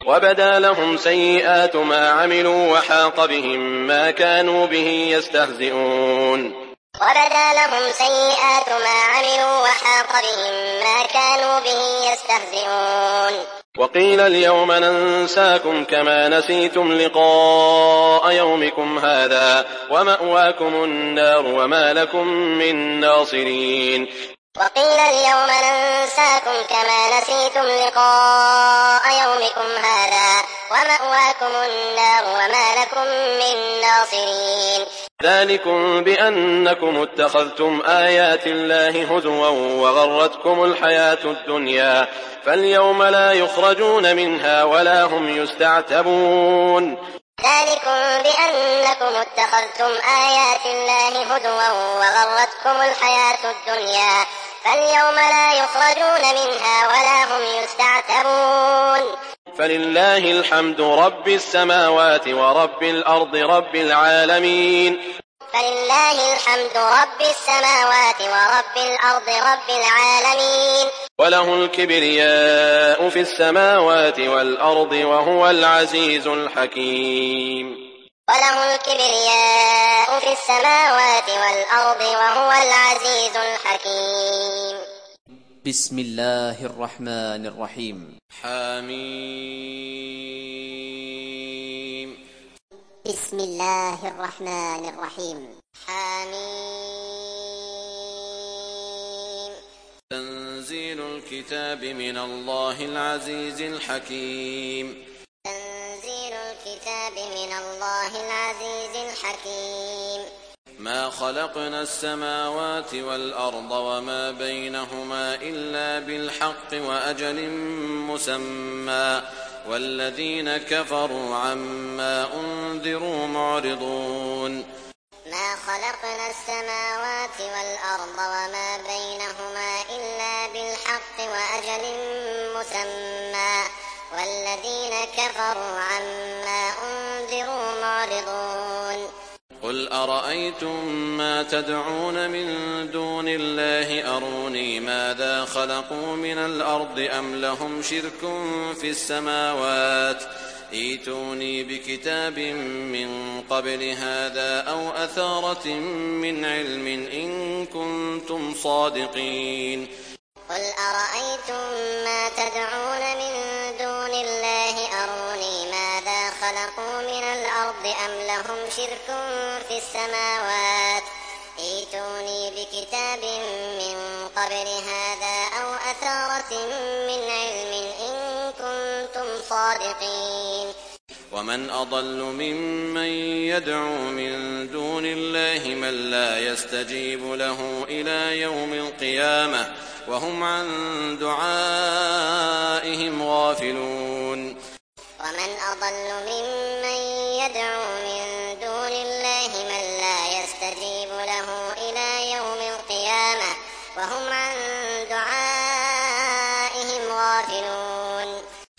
وبدا لهم سيئات ما عملوا وحاق بهم ما كانوا به يستهزئون. وبدا لهم سيئات ما عملوا وحاق بهم ما كانوا به يستهزئون. وقيل اليوم ننساكم كما نسيتم لقاء يومكم هذا ومأواكم النار وما لكم من ناصرين. وقيل اليوم ننساكم كما نسيتم لقاء يومكم هذا ومأواكم النار وما لكم من ناصرين. ذلكم بأنكم اتخذتم آيات الله هزوا وغرتكم الحياة الدنيا فاليوم لا يخرجون منها ولا هم يستعتبون. ذلكم بأنكم اتخذتم آيات الله هزوا وغرتكم الحياة الدنيا فاليوم لا يخرجون منها ولا هم يستعتبون. فلله الحمد رب السماوات ورب الأرض رب العالمين. فلله الحمد رب السماوات ورب الأرض رب العالمين. وله الكبرياء في السماوات والأرض وهو العزيز الحكيم. وله الكبرياء في السماوات والأرض وهو العزيز الحكيم. بسم الله الرحمن الرحيم. حميم. بسم الله الرحمن الرحيم. حميم. تنزيل الكتاب من الله العزيز الحكيم. تنزيل الكتاب من الله العزيز الحكيم. ما خلقنا السماوات والأرض وما بينهما إلا بالحق وأجل مسمى والذين كفروا عما أنذروا معرضون. ما خلقنا السماوات والأرض وما بينهما إلا بالحق وأجل مسمى والذين كفروا عما أنذروا معرضون. قل أرأيتم ما تدعون من دون الله أروني ماذا خلقوا من الأرض أم لهم شرك في السماوات ائتوني بكتاب من قبل هذا أو أثارة من علم إن كنتم صادقين. قل أرأيتم ما تدعون من دون الله أروني ماذا خلقوا من الأرض أم لهم شرك في السماوات ائتوني بكتاب من قبل هذا أو أثارة من علم إن كنتم صادقين. ومن أضل ممن يدعو من دون الله من لا يستجيب له إلى يوم القيامة وهم عن دعائهم غافلون. ومن أضل ممن يدعو من دون الله من لا يستجيب له إلى يوم القيامة وهم عن دعائهم